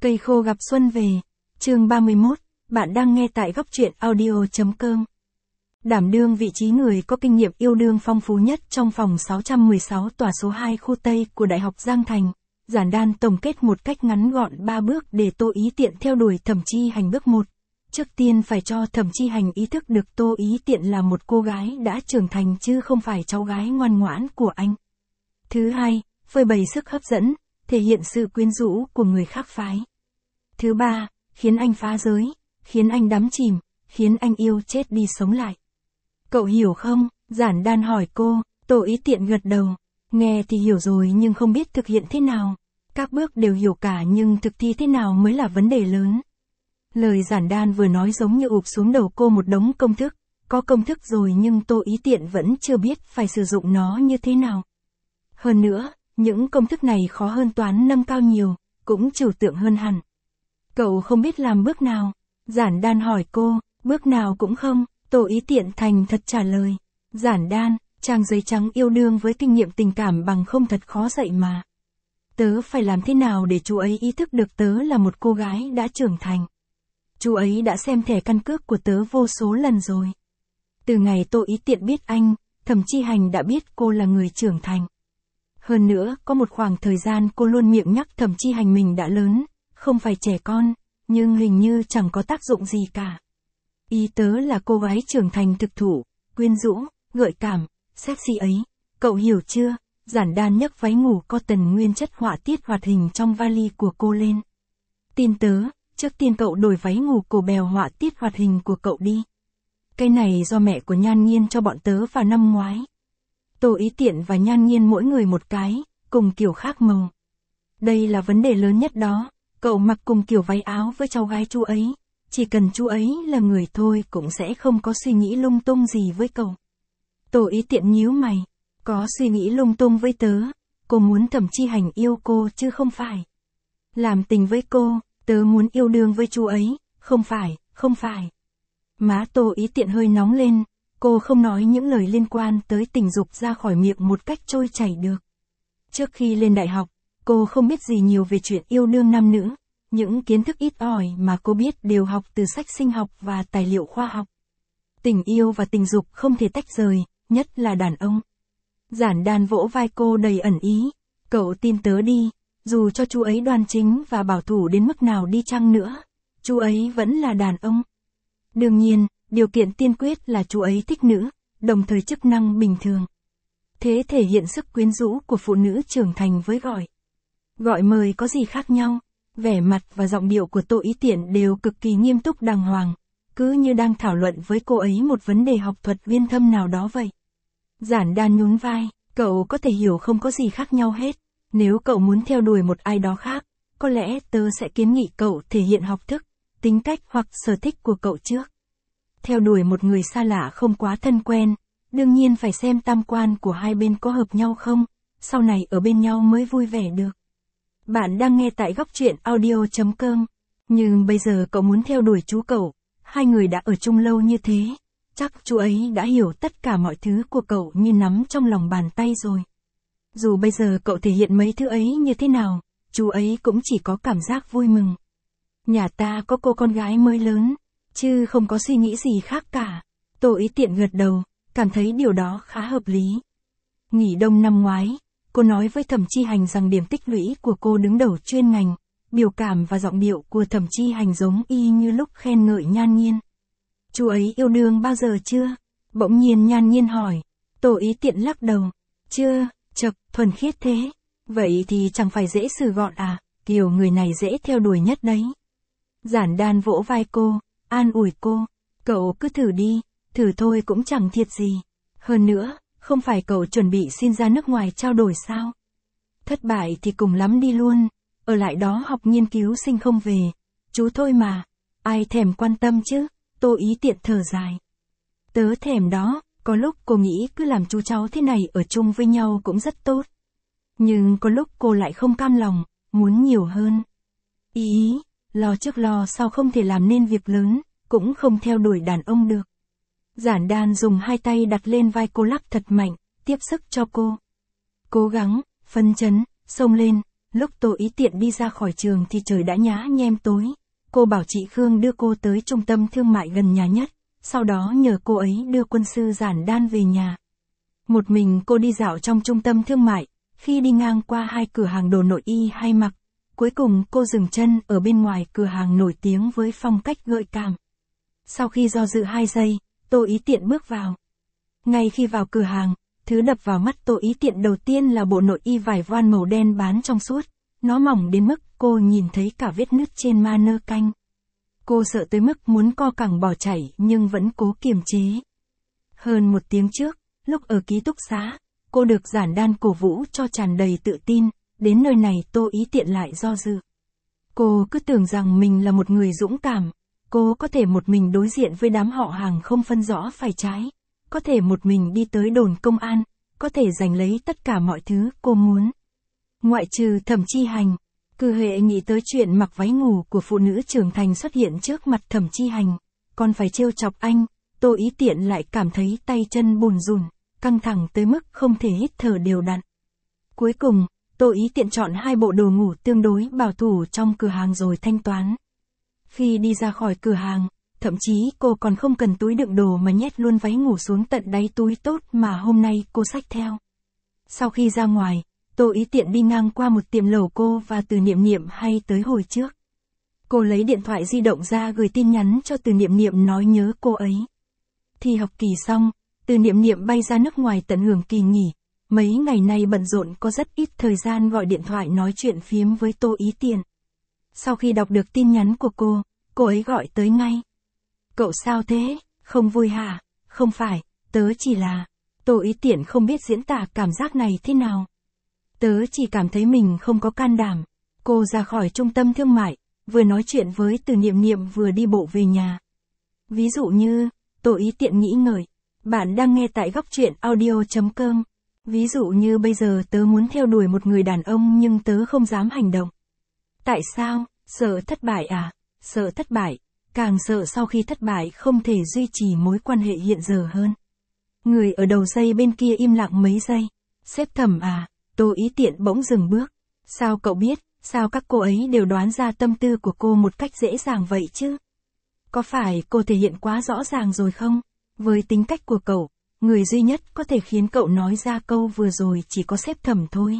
Cây khô gặp xuân về. Chương 31, bạn đang nghe tại góc truyện audio.com. Đảm đương vị trí người có kinh nghiệm yêu đương phong phú nhất trong phòng 616 tòa số 2 khu Tây của Đại học Giang Thành, Giản Đan tổng kết một cách ngắn gọn 3 bước để Tô Ý Tiện theo đuổi Thẩm Chi Hành. Bước 1. Trước tiên phải cho Thẩm Chi Hành ý thức được Tô Ý Tiện là một cô gái đã trưởng thành chứ không phải cháu gái ngoan ngoãn của anh. Thứ hai, phơi bày sức hấp dẫn, thể hiện sự quyến rũ của người khác phái. Thứ ba, khiến anh phá giới, khiến anh đắm chìm, khiến anh yêu chết đi sống lại. Cậu hiểu không? Giản Đan hỏi cô. Tô Ý Tiện gật đầu. Nghe thì hiểu rồi nhưng không biết thực hiện thế nào. Các bước đều hiểu cả nhưng thực thi thế nào mới là vấn đề lớn. Lời Giản Đan vừa nói giống như ụp xuống đầu cô một đống công thức. Có công thức rồi nhưng Tô Ý Tiện vẫn chưa biết phải sử dụng nó như thế nào. Hơn nữa, những công thức này khó hơn toán nâng cao nhiều, cũng trừu tượng hơn hẳn. Cậu không biết làm bước nào? Giản Đan hỏi cô. Bước nào cũng không, Tô Ý Tiện thành thật trả lời. Giản Đan, trang giấy trắng yêu đương với kinh nghiệm tình cảm bằng không thật khó dạy mà. Tớ phải làm thế nào để chú ấy ý thức được tớ là một cô gái đã trưởng thành? Chú ấy đã xem thẻ căn cước của tớ vô số lần rồi. Từ ngày Tô Ý Tiện biết anh, Thẩm Chi Hành đã biết cô là người trưởng thành. Hơn nữa, có một khoảng thời gian cô luôn miệng nhắc Thẩm Chi Hành mình đã lớn, không phải trẻ con, nhưng hình như chẳng có tác dụng gì cả. Ý tớ là cô gái trưởng thành thực thụ, quyến rũ, gợi cảm, sexy ấy, cậu hiểu chưa? Giản Đan nhấc váy ngủ cotton nguyên chất họa tiết hoạt hình trong vali của cô lên. Tin tớ, trước tiên cậu đổi váy ngủ cổ bèo họa tiết hoạt hình của cậu đi. Cái này do mẹ của Nhan Nghiên cho bọn tớ vào năm ngoái. Tô Ý Tiện và Nhan Nghiên mỗi người một cái, cùng kiểu khác màu. Đây là vấn đề lớn nhất đó, cậu mặc cùng kiểu váy áo với cháu gái chú ấy. Chỉ cần chú ấy là người thôi cũng sẽ không có suy nghĩ lung tung gì với cậu. Tô Ý Tiện nhíu mày. Có suy nghĩ lung tung với tớ. Cô muốn Thẩm Chi Hành yêu cô chứ không phải. Làm tình với cô, tớ muốn yêu đương với chú ấy, không phải. Má Tô Ý Tiện hơi nóng lên. Cô không nói những lời liên quan tới tình dục ra khỏi miệng một cách trôi chảy được. Trước khi lên đại học, cô không biết gì nhiều về chuyện yêu đương nam nữ. Những kiến thức ít ỏi mà cô biết đều học từ sách sinh học và tài liệu khoa học. Tình yêu và tình dục không thể tách rời, nhất là đàn ông. Giản Đan vỗ vai cô đầy ẩn ý. Cậu tin tớ đi, dù cho chú ấy đoan chính và bảo thủ đến mức nào đi chăng nữa, chú ấy vẫn là đàn ông. Đương nhiên, điều kiện tiên quyết là chú ấy thích nữ, đồng thời chức năng bình thường. Thế thể hiện sức quyến rũ của phụ nữ trưởng thành với gọi mời có gì khác nhau. Vẻ mặt và giọng điệu của Tô Ý Tiện đều cực kỳ nghiêm túc đàng hoàng, cứ như đang thảo luận với cô ấy một vấn đề học thuật uyên thâm nào đó vậy. Giản Đan nhún vai, cậu có thể hiểu không có gì khác nhau hết. Nếu cậu muốn theo đuổi một ai đó khác, có lẽ tớ sẽ kiến nghị cậu thể hiện học thức, tính cách hoặc sở thích của cậu trước. Theo đuổi một người xa lạ không quá thân quen, đương nhiên phải xem tam quan của hai bên có hợp nhau không, sau này ở bên nhau mới vui vẻ được. Bạn đang nghe tại góc truyện audio.com. Nhưng bây giờ cậu muốn theo đuổi chú cậu, hai người đã ở chung lâu như thế, chắc chú ấy đã hiểu tất cả mọi thứ của cậu như nắm trong lòng bàn tay rồi. Dù bây giờ cậu thể hiện mấy thứ ấy như thế nào, chú ấy cũng chỉ có cảm giác vui mừng. Nhà ta có cô con gái mới lớn, chứ không có suy nghĩ gì khác cả. Tô Ý Tiện gật đầu, cảm thấy điều đó khá hợp lý. Nghỉ đông năm ngoái, cô nói với Thẩm Chi Hành rằng điểm tích lũy của cô đứng đầu chuyên ngành, biểu cảm và giọng điệu của Thẩm Chi Hành giống y như lúc khen ngợi Nhan Nghiên. Chú ấy yêu đương bao giờ chưa? Bỗng nhiên Nhan Nghiên hỏi. Tô Ý Tiện lắc đầu. Chưa, chậc, thuần khiết thế. Vậy thì chẳng phải dễ xử gọn à, kiểu người này dễ theo đuổi nhất đấy. Giản Đan vỗ vai cô, an ủi cô. Cậu cứ thử đi, thử thôi cũng chẳng thiệt gì. Hơn nữa, không phải cậu chuẩn bị xin ra nước ngoài trao đổi sao? Thất bại thì cùng lắm đi luôn, ở lại đó học nghiên cứu sinh không về. Chú thôi mà, ai thèm quan tâm chứ? Tô Ý Tiện thở dài. Tớ thèm đó, có lúc cô nghĩ cứ làm chú cháu thế này ở chung với nhau cũng rất tốt. Nhưng có lúc cô lại không cam lòng, muốn nhiều hơn. Lo trước lo sau không thể làm nên việc lớn, cũng không theo đuổi đàn ông được. Giản Đan dùng hai tay đặt lên vai cô lắc thật mạnh, tiếp sức cho cô. Cố gắng, phấn chấn, xông lên, Lúc Tô Ý Tiện đi ra khỏi trường thì trời đã nhá nhem tối. Cô bảo chị Khương đưa cô tới trung tâm thương mại gần nhà nhất, sau đó nhờ cô ấy đưa quân sư Giản Đan về nhà. Một mình cô đi dạo trong trung tâm thương mại, khi đi ngang qua 2 cửa hàng đồ nội y hay mặc, cuối cùng cô dừng chân ở bên ngoài cửa hàng nổi tiếng với phong cách gợi cảm. Sau khi do dự 2 giây, Tô Ý Tiện bước vào. Ngay khi vào cửa hàng, thứ đập vào mắt Tô Ý Tiện đầu tiên là bộ nội y vải voan màu đen bán trong suốt. Nó mỏng đến mức cô nhìn thấy cả vết nứt trên manơ canh. Cô sợ tới mức muốn co cẳng bỏ chạy nhưng vẫn cố kiềm chế. Hơn 1 tiếng trước, lúc ở ký túc xá, cô được Giản Đan cổ vũ cho tràn đầy tự tin, đến nơi này Tô Ý Tiện lại do dự. Cô cứ tưởng rằng mình là một người dũng cảm, cô có thể một mình đối diện với đám họ hàng không phân rõ phải trái, có thể một mình đi tới đồn công an, có thể giành lấy tất cả mọi thứ cô muốn. Ngoại trừ Thẩm Chi Hành, cứ hệ nghĩ tới chuyện mặc váy ngủ của phụ nữ trưởng thành xuất hiện trước mặt Thẩm Chi Hành, còn phải trêu chọc anh, Tô Ý Tiện lại cảm thấy tay chân bùn rùn, căng thẳng tới mức không thể hít thở đều đặn. Cuối cùng, Tô Ý Tiện chọn 2 bộ đồ ngủ tương đối bảo thủ trong cửa hàng rồi thanh toán. Khi đi ra khỏi cửa hàng, thậm chí cô còn không cần túi đựng đồ mà nhét luôn váy ngủ xuống tận đáy túi tốt mà hôm nay cô xách theo. Sau khi ra ngoài, Tô Ý Tiện đi ngang qua một tiệm lẩu cô và Từ Niệm Niệm hay tới hồi trước. Cô lấy điện thoại di động ra gửi tin nhắn cho Từ Niệm Niệm nói nhớ cô ấy. Thi học kỳ xong, Từ Niệm Niệm bay ra nước ngoài tận hưởng kỳ nghỉ. Mấy ngày nay bận rộn có rất ít thời gian gọi điện thoại nói chuyện phiếm với Tô Ý Tiện. Sau khi đọc được tin nhắn của cô ấy gọi tới ngay. Cậu sao thế, không vui hả? Không phải, tớ chỉ là... Tô Ý Tiện không biết diễn tả cảm giác này thế nào. Tớ chỉ cảm thấy mình không có can đảm. Cô ra khỏi trung tâm thương mại, vừa nói chuyện với Từ Niệm Niệm vừa đi bộ về nhà. Ví dụ như, Tô Ý Tiện nghĩ ngợi, bạn đang nghe tại góc truyện audio.com. Ví dụ như bây giờ tớ muốn theo đuổi một người đàn ông nhưng tớ không dám hành động. Tại sao? Sợ thất bại à? Sợ thất bại, càng sợ sau khi thất bại không thể duy trì mối quan hệ hiện giờ hơn. Người ở đầu dây bên kia im lặng mấy giây. Sếp Thẩm à? Tô Ý Tiện bỗng dừng bước. Sao cậu biết, sao các cô ấy đều đoán ra tâm tư của cô một cách dễ dàng vậy chứ? Có phải cô thể hiện quá rõ ràng rồi không? Với tính cách của cậu, người duy nhất có thể khiến cậu nói ra câu vừa rồi chỉ có sếp Thẩm thôi.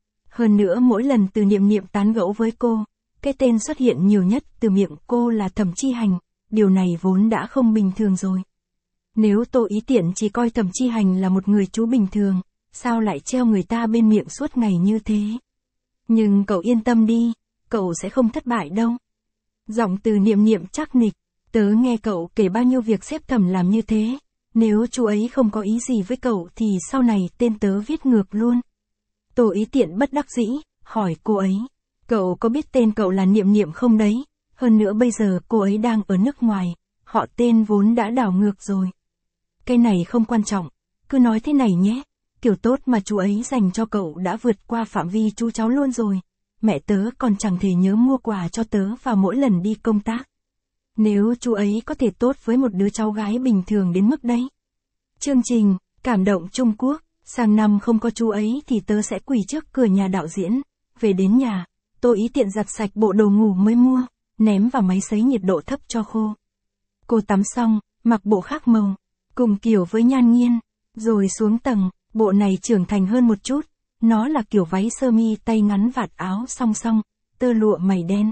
Hơn nữa mỗi lần Từ Niệm Niệm tán gẫu với cô, cái tên xuất hiện nhiều nhất từ miệng cô là Thẩm Chi Hành, điều này vốn đã không bình thường rồi. Nếu Tô Ý Tiện chỉ coi Thẩm Chi Hành là một người chú bình thường, sao lại treo người ta bên miệng suốt ngày như thế? Nhưng cậu yên tâm đi, cậu sẽ không thất bại đâu. Giọng Từ Niệm Niệm chắc nịch, tớ nghe cậu kể bao nhiêu việc sếp Thẩm làm như thế, nếu chú ấy không có ý gì với cậu thì sau này tên tớ viết ngược luôn. Tô Ý Tiện bất đắc dĩ, hỏi cô ấy, cậu có biết tên cậu là Niệm Niệm không đấy? Hơn nữa bây giờ cô ấy đang ở nước ngoài, họ tên vốn đã đảo ngược rồi. Cái này không quan trọng, cứ nói thế này nhé, kiểu tốt mà chú ấy dành cho cậu đã vượt qua phạm vi chú cháu luôn rồi. Mẹ tớ còn chẳng thể nhớ mua quà cho tớ vào mỗi lần đi công tác. Nếu chú ấy có thể tốt với một đứa cháu gái bình thường đến mức đấy. Chương trình, cảm động Trung Quốc, sang năm không có chú ấy thì tớ sẽ quỳ trước cửa nhà đạo diễn. Về đến nhà, Tô Ý Tiện giặt sạch bộ đồ ngủ mới mua, ném vào máy sấy nhiệt độ thấp cho khô. Cô tắm xong, mặc bộ khác màu, cùng kiểu với Nhan Nghiên, rồi xuống tầng, bộ này trưởng thành hơn một chút, nó là kiểu váy sơ mi tay ngắn vạt áo song song, tơ lụa mày đen.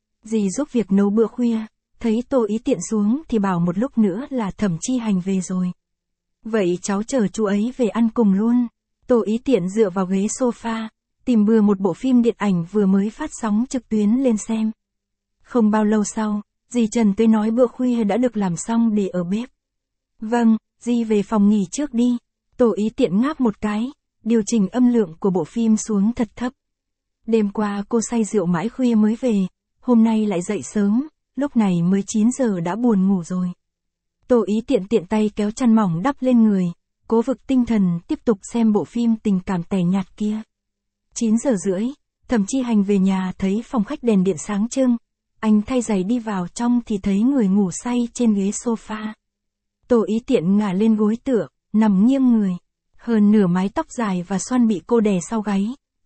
Dì giúp việc nấu bữa khuya, thấy Tô Ý Tiện xuống thì bảo một lúc nữa là Thẩm Chi Hành về rồi. Vậy cháu chờ chú ấy về ăn cùng luôn. Tô Ý Tiện dựa vào ghế sofa, tìm bừa một bộ phim điện ảnh vừa mới phát sóng trực tuyến lên xem. Không bao lâu sau, dì Trần tới nói bữa khuya đã được làm xong để ở bếp. Vâng, dì về phòng nghỉ trước đi. Tô Ý Tiện ngáp một cái, điều chỉnh âm lượng của bộ phim xuống thật thấp. Đêm qua cô say rượu mãi khuya mới về, hôm nay lại dậy sớm, lúc này mới 9 giờ đã buồn ngủ rồi. Tô Ý Tiện tiện tay kéo chăn mỏng đắp lên người, cố vực tinh thần tiếp tục xem bộ phim tình cảm tẻ nhạt kia. 9 giờ rưỡi, Thẩm Chi Hành về nhà thấy phòng khách đèn điện sáng trưng, anh thay giày đi vào trong thì thấy người ngủ say trên ghế sofa. Tô Ý Tiện ngả lên gối tựa, nằm nghiêng người, hơn nửa mái tóc dài và xoăn bị cô đè sau gáy,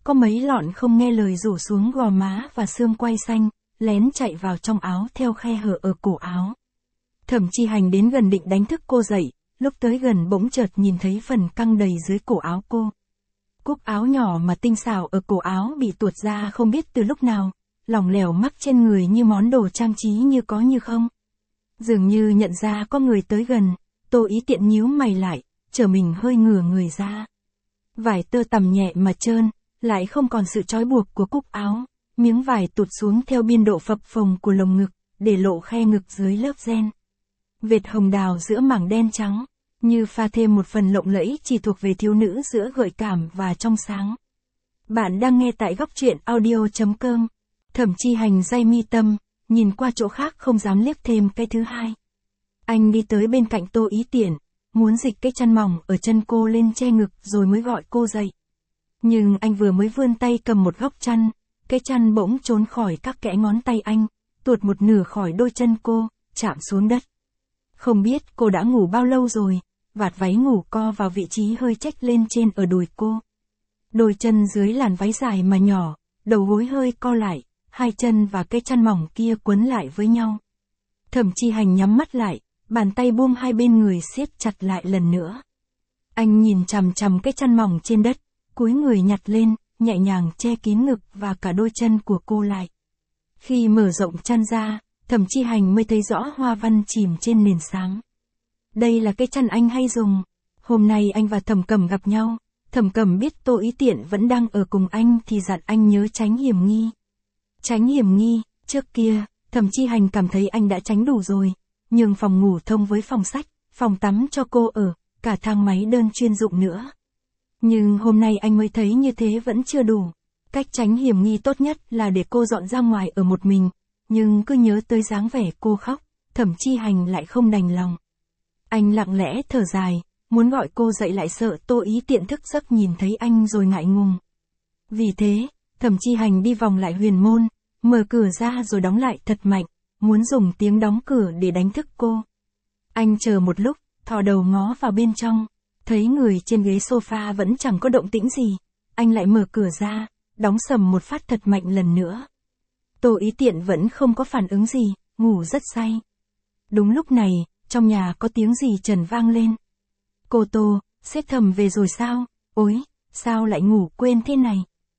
có mấy lọn không nghe lời rủ xuống gò má và xương quai xanh, lén chạy vào trong áo theo khe hở ở cổ áo. Thẩm Chi Hành đến gần định đánh thức cô dậy, lúc tới gần bỗng chợt nhìn thấy phần căng đầy dưới cổ áo cô. Cúc áo nhỏ mà tinh xảo ở cổ áo bị tuột ra không biết từ lúc nào, lỏng lẻo mắc trên người như món đồ trang trí như có như không. Dường như nhận ra có người tới gần, Tô Ý Tiện nhíu mày lại, trở mình hơi ngửa người ra. Vải tơ tằm nhẹ mà trơn, lại không còn sự trói buộc của cúc áo, miếng vải tụt xuống theo biên độ phập phồng của lồng ngực, để lộ khe ngực dưới lớp ren. Vệt hồng đào giữa mảng đen trắng, như pha thêm một phần lộng lẫy chỉ thuộc về thiếu nữ giữa gợi cảm và trong sáng. Bạn đang nghe tại góc truyện audio.com. Thẩm Chi Hành day mi tâm, nhìn qua chỗ khác không dám liếc thêm cái thứ hai. Anh đi tới bên cạnh Tô Ý Tiện, muốn dịch cái chăn mỏng ở chân cô lên che ngực rồi mới gọi cô dậy. Nhưng anh vừa mới vươn tay cầm một góc chăn, cái chăn bỗng trốn khỏi các kẽ ngón tay anh, tuột một nửa khỏi đôi chân cô, chạm xuống đất. Không biết cô đã ngủ bao lâu rồi, vạt váy ngủ co vào vị trí hơi chếch lên trên ở đùi cô. Đôi chân dưới làn váy dài mà nhỏ, đầu gối hơi co lại, hai chân và cái chăn mỏng kia quấn lại với nhau. Thẩm Chi Hành nhắm mắt lại, bàn tay buông hai bên người siết chặt lại lần nữa. Anh nhìn chằm chằm cái chăn mỏng trên đất, cúi người nhặt lên, nhẹ nhàng che kín ngực và cả đôi chân của cô lại. Khi mở rộng chăn ra, Thẩm Chi Hành mới thấy rõ hoa văn chìm trên nền sáng. Đây là cái chăn anh hay dùng. Hôm nay anh và Thẩm Cẩm gặp nhau, Thẩm Cẩm biết Tô Ý Tiện vẫn đang ở cùng anh thì dặn anh nhớ tránh hiểm nghi. Tránh hiểm nghi, trước kia, Thẩm Chi Hành cảm thấy anh đã tránh đủ rồi, nhưng phòng ngủ thông với phòng sách, phòng tắm cho cô ở, cả thang máy đơn chuyên dụng nữa. Nhưng hôm nay anh mới thấy như thế vẫn chưa đủ. Cách tránh hiểm nghi tốt nhất là để cô dọn ra ngoài ở một mình, nhưng cứ nhớ tới dáng vẻ cô khóc, Thẩm Chi Hành lại không đành lòng. Anh lặng lẽ thở dài, muốn gọi cô dậy lại sợ Tô Ý Tiện thức giấc nhìn thấy anh rồi ngại ngùng. Vì thế, Thẩm Chi Hành đi vòng lại huyền môn, mở cửa ra rồi đóng lại thật mạnh, muốn dùng tiếng đóng cửa để đánh thức cô. Anh chờ một lúc, thò đầu ngó vào bên trong, thấy người trên ghế sofa vẫn chẳng có động tĩnh gì, anh lại mở cửa ra, đóng sầm một phát thật mạnh lần nữa. Tô Ý Tiện vẫn không có phản ứng gì, ngủ rất say. Đúng lúc này, trong nhà có tiếng gì Trần vang lên. Cô Tô, sếp Thẩm về rồi sao? Ôi, sao lại ngủ quên thế này?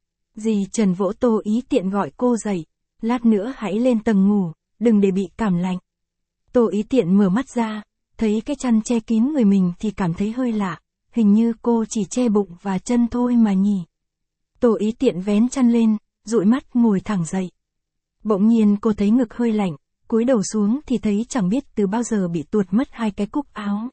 Dì Trần vỗ Tô Ý Tiện gọi cô dậy, lát nữa hãy lên tầng ngủ, đừng để bị cảm lạnh. Tô Ý Tiện mở mắt ra, thấy cái chăn che kín người mình thì cảm thấy hơi lạ, hình như cô chỉ che bụng và chân thôi mà nhỉ. Tô Ý Tiện vén chăn lên, dụi mắt ngồi thẳng dậy. Bỗng nhiên cô thấy ngực hơi lạnh, cúi đầu xuống thì thấy chẳng biết từ bao giờ bị tuột mất hai cái cúc áo.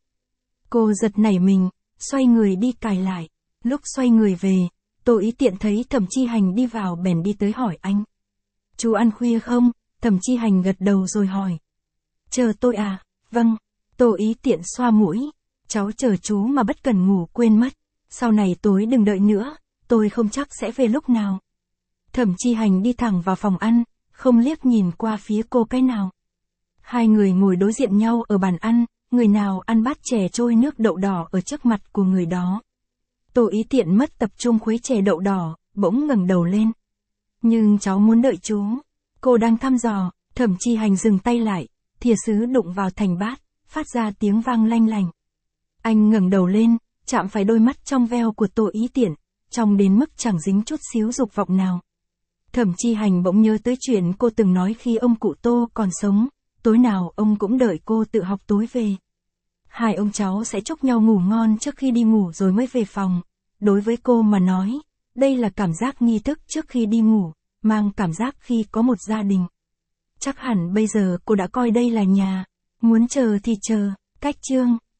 Cô giật nảy mình, xoay người đi cài lại. Lúc xoay người về, Tô Ý Tiện thấy Thẩm Chi Hành đi vào bèn đi tới hỏi anh. Chú ăn khuya không? Thẩm Chi Hành gật đầu rồi hỏi. Chờ tôi à? Vâng. Tô Ý Tiện xoa mũi. Cháu chờ chú mà bất cần ngủ quên mất. Sau này tối đừng đợi nữa, tôi không chắc sẽ về lúc nào. Thẩm Chi Hành đi thẳng vào phòng ăn, không liếc nhìn qua phía cô cái nào. Hai người ngồi đối diện nhau ở bàn ăn, người nào ăn bát chè trôi nước đậu đỏ ở trước mặt của người đó. Tô Ý Tiện mất tập trung khuấy chè đậu đỏ, bỗng ngẩng đầu lên. Nhưng cháu muốn đợi chú. Cô đang thăm dò, Thẩm Chi Hành dừng tay lại, thìa sứ đụng vào thành bát, phát ra tiếng vang lanh lành. Anh ngẩng đầu lên, chạm phải đôi mắt trong veo của Tô Ý Tiện, trong đến mức chẳng dính chút xíu dục vọng nào. Thẩm Chi Hành bỗng nhớ tới chuyện cô từng nói khi ông cụ Tô còn sống, tối nào ông cũng đợi cô tự học tối về. Hai ông cháu sẽ chúc nhau ngủ ngon trước khi đi ngủ rồi mới về phòng. Đối với cô mà nói, đây là cảm giác nghi thức trước khi đi ngủ, mang cảm giác khi có một gia đình. Chắc hẳn bây giờ cô đã coi đây là nhà, muốn chờ thì chờ, cách chương.